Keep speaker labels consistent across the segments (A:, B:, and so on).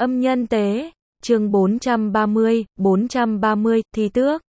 A: Âm nhân tế, chương 430, thi tước.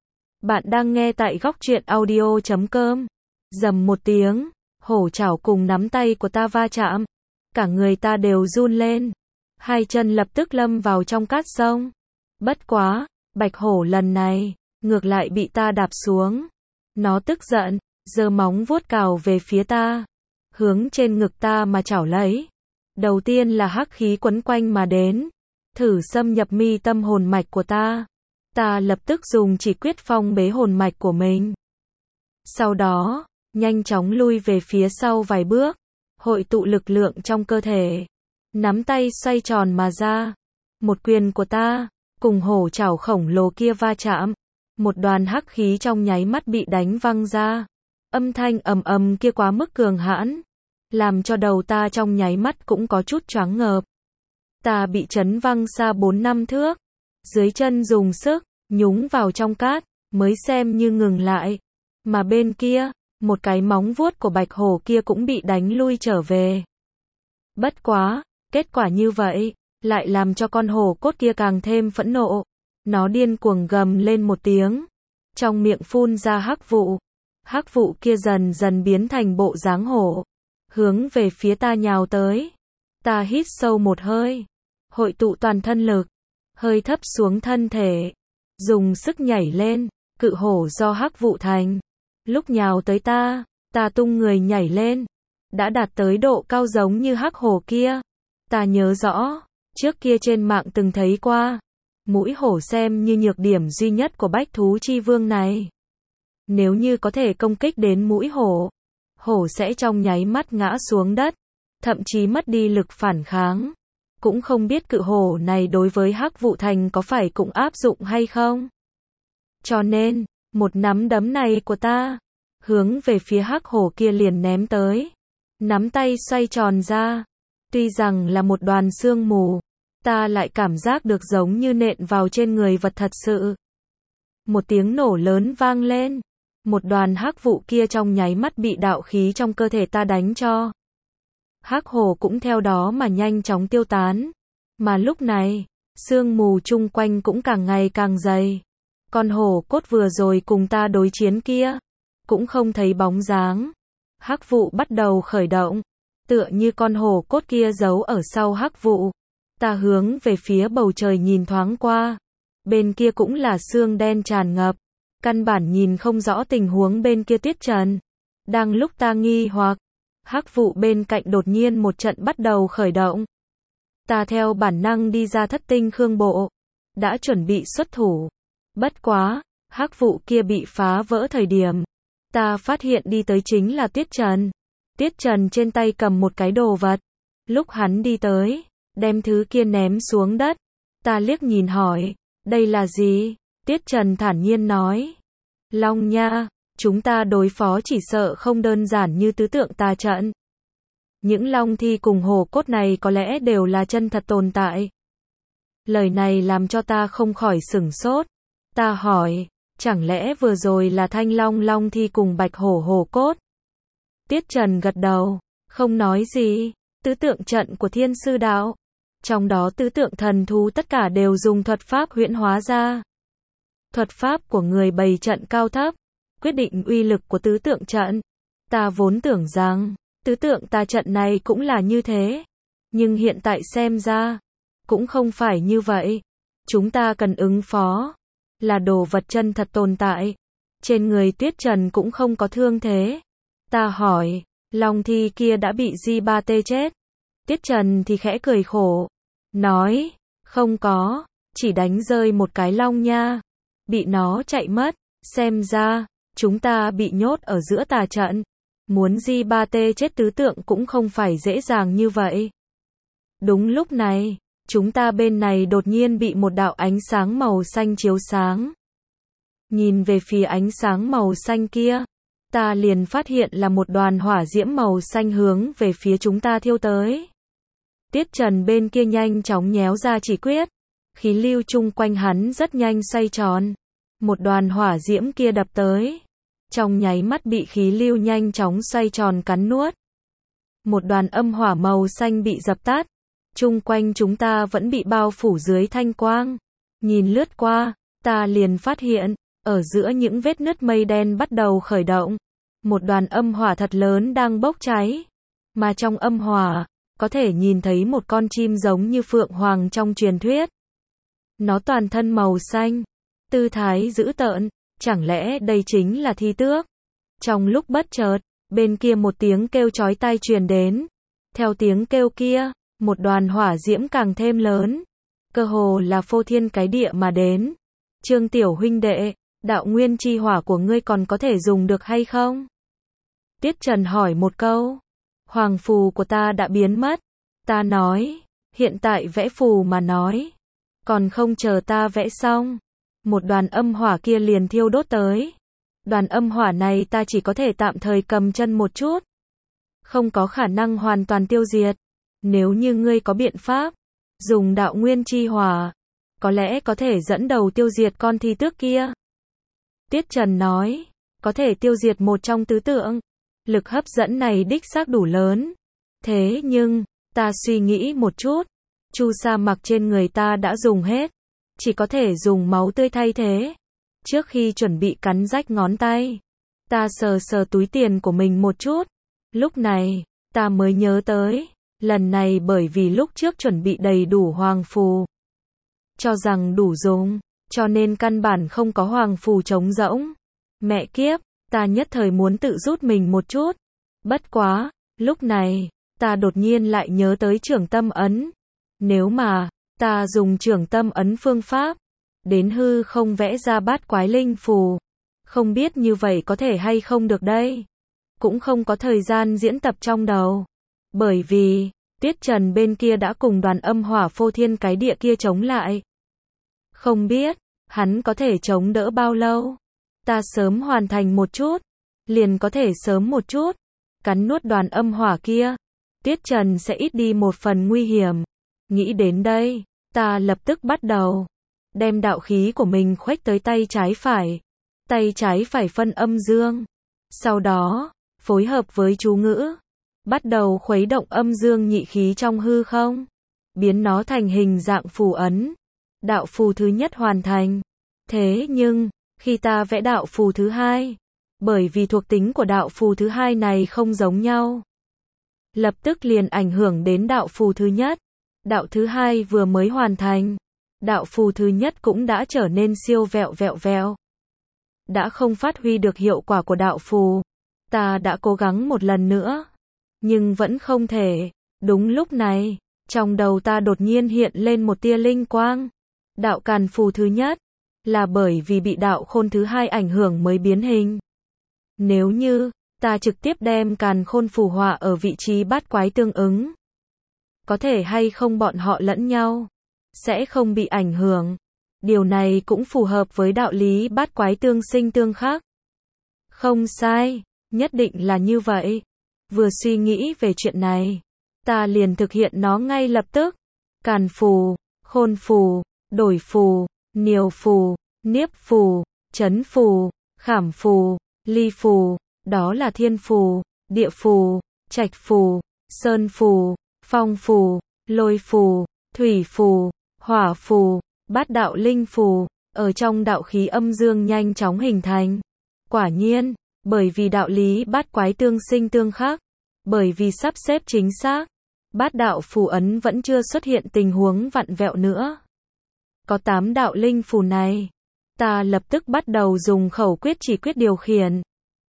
A: Bạn đang nghe tại góc truyện audio.com. Rầm một tiếng, hổ chảo cùng nắm tay của ta va chạm. Cả người ta đều run lên. Hai chân lập tức lâm vào trong cát sông. Bất quá, bạch hổ lần này, ngược lại bị ta đạp xuống. Nó tức giận, giơ móng vuốt cào về phía ta. Hướng trên ngực ta mà chảo lấy. Đầu tiên là hắc khí quấn quanh mà đến. Thử xâm nhập mi tâm hồn mạch của ta. Ta lập tức dùng chỉ quyết phong bế hồn mạch của mình. Sau đó, nhanh chóng lui về phía sau vài bước. Hội tụ lực lượng trong cơ thể. Nắm tay xoay tròn mà ra. Một quyền của ta, cùng hổ chảo khổng lồ kia va chạm. Một đoàn hắc khí trong nháy mắt bị đánh văng ra. Âm thanh ầm ầm kia quá mức cường hãn. Làm cho đầu ta trong nháy mắt cũng có chút choáng ngợp. Ta bị chấn văng xa 4-5 thước. Dưới chân dùng sức, nhúng vào trong cát, mới xem như ngừng lại. Mà bên kia, một cái móng vuốt của bạch hổ kia cũng bị đánh lui trở về. Bất quá, kết quả như vậy, lại làm cho con hổ cốt kia càng thêm phẫn nộ. Nó điên cuồng gầm lên một tiếng. Trong miệng phun ra hắc vụ. Hắc vụ kia dần dần biến thành bộ dáng hổ. Hướng về phía ta nhào tới. Ta hít sâu một hơi. Hội tụ toàn thân lực. Hơi thấp xuống thân thể. Dùng sức nhảy lên. Cự hổ do hắc vụ thành. Lúc nhào tới ta tung người nhảy lên. Đã đạt tới độ cao giống như hắc hổ kia. Ta nhớ rõ. Trước kia trên mạng từng thấy qua. Mũi hổ xem như nhược điểm duy nhất của bách thú chi vương này. Nếu như có thể công kích đến mũi hổ. Hổ sẽ trong nháy mắt ngã xuống đất. Thậm chí mất đi lực phản kháng. Cũng không biết cự hổ này đối với hắc vụ thành có phải cũng áp dụng hay không. Cho nên, một nắm đấm này của ta, hướng về phía hắc hổ kia liền ném tới. Nắm tay xoay tròn ra. Tuy rằng là một đoàn sương mù, ta lại cảm giác được giống như nện vào trên người vật thật sự. Một tiếng nổ lớn vang lên. Một đoàn hắc vụ kia trong nháy mắt bị đạo khí trong cơ thể ta đánh cho. Hắc hổ cũng theo đó mà nhanh chóng tiêu tán. Mà lúc này, sương mù chung quanh cũng càng ngày càng dày. Con hổ cốt vừa rồi cùng ta đối chiến kia, cũng không thấy bóng dáng. Hắc vụ bắt đầu khởi động. Tựa như con hổ cốt kia giấu ở sau hắc vụ. Ta hướng về phía bầu trời nhìn thoáng qua. Bên kia cũng là sương đen tràn ngập. Căn bản nhìn không rõ tình huống bên kia Tuyết Trần. Đang lúc ta nghi hoặc, hắc vụ bên cạnh đột nhiên một trận bắt đầu khởi động. Ta theo bản năng đi ra thất tinh khương bộ. Đã chuẩn bị xuất thủ. Bất quá, hắc vụ kia bị phá vỡ thời điểm. Ta phát hiện đi tới chính là Tuyết Trần. Tuyết Trần trên tay cầm một cái đồ vật. Lúc hắn đi tới, đem thứ kia ném xuống đất. Ta liếc nhìn hỏi, đây là gì? Tuyết Trần thản nhiên nói. Long nha, chúng ta đối phó chỉ sợ không đơn giản như tứ tượng tà trận. Những long thi cùng hổ cốt này có lẽ đều là chân thật tồn tại. Lời này làm cho ta không khỏi sửng sốt. Ta hỏi, chẳng lẽ vừa rồi là thanh long thi cùng bạch hổ cốt? Tuyết Trần gật đầu, không nói gì. Tứ tượng trận của Thiên Sư Đạo. Trong đó tứ tượng thần thú tất cả đều dùng thuật pháp huyễn hóa ra. Thuật pháp của người bày trận cao thấp, quyết định uy lực của tứ tượng trận. Ta vốn tưởng rằng, tứ tượng tà trận này cũng là như thế. Nhưng hiện tại xem ra, cũng không phải như vậy. Chúng ta cần ứng phó, là đồ vật chân thật tồn tại. Trên người Tuyết Trần cũng không có thương thế. Ta hỏi, long thi kia đã bị Di-ba-tê chết. Tuyết Trần thì khẽ cười khổ. Nói, không có, chỉ đánh rơi một cái long nha. Bị nó chạy mất, xem ra, chúng ta bị nhốt ở giữa tà trận. Muốn Di-ba-tê chết tứ tượng cũng không phải dễ dàng như vậy. Đúng lúc này, chúng ta bên này đột nhiên bị một đạo ánh sáng màu xanh chiếu sáng. Nhìn về phía ánh sáng màu xanh kia, ta liền phát hiện là một đoàn hỏa diễm màu xanh hướng về phía chúng ta thiêu tới. Tuyết Trần bên kia nhanh chóng nhéo ra chỉ quyết. Khí lưu chung quanh hắn rất nhanh xoay tròn. Một đoàn hỏa diễm kia đập tới. Trong nháy mắt bị khí lưu nhanh chóng xoay tròn cắn nuốt. Một đoàn âm hỏa màu xanh bị dập tắt. Chung quanh chúng ta vẫn bị bao phủ dưới thanh quang. Nhìn lướt qua, ta liền phát hiện, ở giữa những vết nứt mây đen bắt đầu khởi động. Một đoàn âm hỏa thật lớn đang bốc cháy. Mà trong âm hỏa, có thể nhìn thấy một con chim giống như phượng hoàng trong truyền thuyết. Nó toàn thân màu xanh, tư thái dữ tợn, chẳng lẽ đây chính là thi tước? Trong lúc bất chợt, bên kia một tiếng kêu chói tai truyền đến. Theo tiếng kêu kia, một đoàn hỏa diễm càng thêm lớn, cơ hồ là phô thiên cái địa mà đến. Trương tiểu huynh đệ, đạo nguyên chi hỏa của ngươi còn có thể dùng được hay không? Tiết Trần hỏi một câu. Hoàng phù của ta đã biến mất. Ta nói, hiện tại vẽ phù mà nói. Còn không chờ ta vẽ xong, một đoàn âm hỏa kia liền thiêu đốt tới. Đoàn âm hỏa này ta chỉ có thể tạm thời cầm chân một chút. Không có khả năng hoàn toàn tiêu diệt. Nếu như ngươi có biện pháp, dùng đạo nguyên chi hỏa, có lẽ có thể dẫn đầu tiêu diệt con thi tước kia. Tiết Trần nói, có thể tiêu diệt một trong tứ tượng. Lực hấp dẫn này đích xác đủ lớn. Thế nhưng, ta suy nghĩ một chút. Chu sa mặc trên người ta đã dùng hết. Chỉ có thể dùng máu tươi thay thế. Trước khi chuẩn bị cắn rách ngón tay, ta sờ sờ túi tiền của mình một chút. Lúc này, ta mới nhớ tới. Lần này bởi vì lúc trước chuẩn bị đầy đủ hoàng phù. Cho rằng đủ dùng, cho nên căn bản không có hoàng phù trống rỗng. Mẹ kiếp, ta nhất thời muốn tự rút mình một chút. Bất quá, lúc này, ta đột nhiên lại nhớ tới trưởng tâm ấn. Nếu mà, ta dùng trưởng tâm ấn phương pháp, đến hư không vẽ ra bát quái linh phù. Không biết như vậy có thể hay không được đây. Cũng không có thời gian diễn tập trong đầu. Bởi vì, Tiết Trần bên kia đã cùng đoàn âm hỏa phô thiên cái địa kia chống lại. Không biết, hắn có thể chống đỡ bao lâu. Ta sớm hoàn thành một chút, liền có thể sớm một chút, cắn nuốt đoàn âm hỏa kia. Tiết Trần sẽ ít đi một phần nguy hiểm. Nghĩ đến đây, ta lập tức bắt đầu đem đạo khí của mình khuếch tới tay trái phải. Tay trái phải phân âm dương. Sau đó, phối hợp với chú ngữ, bắt đầu khuấy động âm dương nhị khí trong hư không, biến nó thành hình dạng phù ấn. Đạo phù thứ nhất hoàn thành. Thế nhưng, khi ta vẽ đạo phù thứ hai, bởi vì thuộc tính của đạo phù thứ hai này không giống nhau, lập tức liền ảnh hưởng đến đạo phù thứ nhất. Đạo thứ hai vừa mới hoàn thành, đạo phù thứ nhất cũng đã trở nên siêu vẹo vẹo vẹo. Đã không phát huy được hiệu quả của đạo phù. Ta đã cố gắng một lần nữa, nhưng vẫn không thể. Đúng lúc này, trong đầu ta đột nhiên hiện lên một tia linh quang. Đạo càn phù thứ nhất, là bởi vì bị đạo khôn thứ hai ảnh hưởng mới biến hình. Nếu như, ta trực tiếp đem càn khôn phù họa ở vị trí bát quái tương ứng, có thể hay không bọn họ lẫn nhau, sẽ không bị ảnh hưởng. Điều này cũng phù hợp với đạo lý bát quái tương sinh tương khắc. Không sai, nhất định là như vậy. Vừa suy nghĩ về chuyện này, ta liền thực hiện nó ngay lập tức. Càn phù, khôn phù, đổi phù, niều phù, niếp phù, trấn phù, khảm phù, ly phù, đó là thiên phù, địa phù, trạch phù, sơn phù, phong phù, lôi phù, thủy phù, hỏa phù, bát đạo linh phù, ở trong đạo khí âm dương nhanh chóng hình thành. Quả nhiên, bởi vì đạo lý bát quái tương sinh tương khắc, bởi vì sắp xếp chính xác, bát đạo phù ấn vẫn chưa xuất hiện tình huống vặn vẹo nữa. Có 8 đạo linh phù này, ta lập tức bắt đầu dùng khẩu quyết chỉ quyết điều khiển.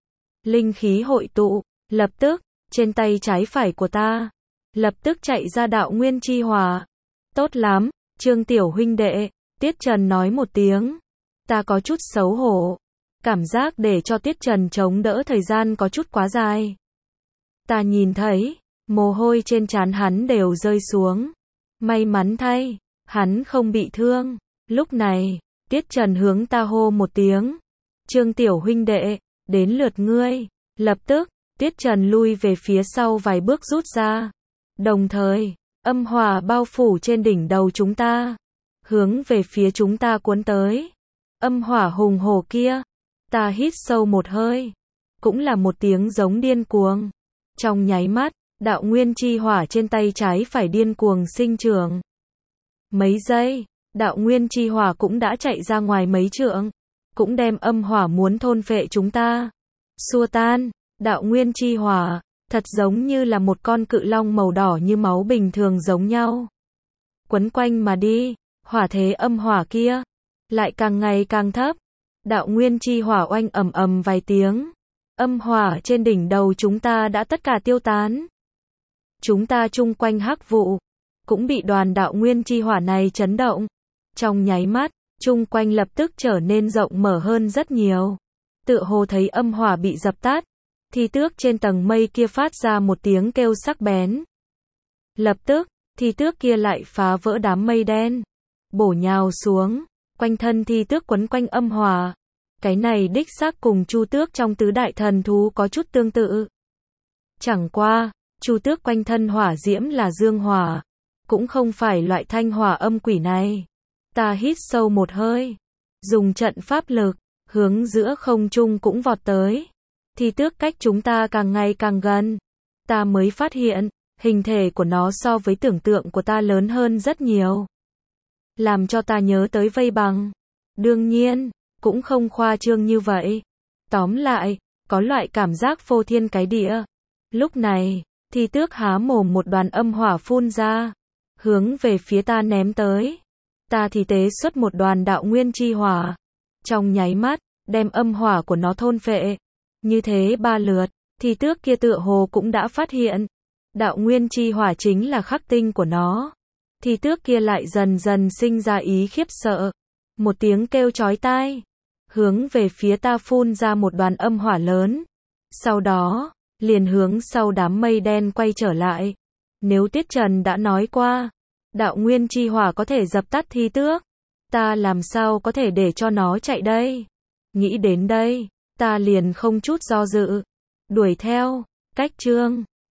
A: Linh khí hội tụ, lập tức, trên tay trái phải của ta, lập tức chạy ra đạo nguyên chi hỏa. Tốt lắm, Trương tiểu huynh đệ, Tiết Trần nói một tiếng. Ta có chút xấu hổ. Cảm giác để cho Tiết Trần chống đỡ thời gian có chút quá dài. Ta nhìn thấy, mồ hôi trên trán hắn đều rơi xuống. May mắn thay, hắn không bị thương. Lúc này, Tiết Trần hướng ta hô một tiếng. Trương tiểu huynh đệ, đến lượt ngươi. Lập tức, Tiết Trần lui về phía sau vài bước rút ra. Đồng thời, âm hỏa bao phủ trên đỉnh đầu chúng ta, hướng về phía chúng ta cuốn tới. Âm hỏa hùng hổ kia, ta hít sâu một hơi, cũng là một tiếng giống điên cuồng. Trong nháy mắt, đạo nguyên chi hỏa trên tay trái phải điên cuồng sinh trưởng. Mấy giây, đạo nguyên chi hỏa cũng đã chạy ra ngoài mấy trượng, cũng đem âm hỏa muốn thôn phệ chúng ta xua tan. Đạo nguyên chi hỏa thật giống như là một con cự long màu đỏ như máu bình thường giống nhau, quấn quanh mà đi. Hỏa thế âm hỏa kia lại càng ngày càng thấp. Đạo nguyên chi hỏa oanh ầm ầm vài tiếng, âm hỏa trên đỉnh đầu chúng ta đã tất cả tiêu tán. Chúng ta chung quanh hắc vụ cũng bị đoàn đạo nguyên chi hỏa này chấn động. Trong nháy mắt, chung quanh lập tức trở nên rộng mở hơn rất nhiều. Tựa hồ thấy âm hỏa bị dập tắt, thì tước trên tầng mây kia phát ra một tiếng kêu sắc bén. Lập tức, thì tước kia lại phá vỡ đám mây đen, bổ nhào xuống, quanh thân thì tước quấn quanh âm hỏa. Cái này đích xác cùng chu tước trong tứ đại thần thú có chút tương tự. Chẳng qua, chu tước quanh thân hỏa diễm là dương hỏa, cũng không phải loại thanh hỏa âm quỷ này. Ta hít sâu một hơi, dùng trận pháp lực, hướng giữa không trung cũng vọt tới. Thì tước cách chúng ta càng ngày càng gần. Ta mới phát hiện, hình thể của nó so với tưởng tượng của ta lớn hơn rất nhiều. Làm cho ta nhớ tới vây bằng. Đương nhiên, cũng không khoa trương như vậy. Tóm lại, có loại cảm giác phô thiên cái địa. Lúc này, thì tước há mồm một đoàn âm hỏa phun ra, hướng về phía ta ném tới. Ta thì tế xuất một đoàn đạo nguyên chi hỏa, trong nháy mắt, đem âm hỏa của nó thôn phệ. Như thế 3 lượt, thì tước kia tựa hồ cũng đã phát hiện, đạo nguyên chi hỏa chính là khắc tinh của nó. Thì tước kia lại dần dần sinh ra ý khiếp sợ. Một tiếng kêu chói tai, hướng về phía ta phun ra một đoàn âm hỏa lớn. Sau đó, liền hướng sau đám mây đen quay trở lại. Nếu Tiết Trần đã nói qua, đạo nguyên chi hỏa có thể dập tắt thi tước, ta làm sao có thể để cho nó chạy đây? Nghĩ đến đây, ta liền không chút do dự, đuổi theo. Cách chương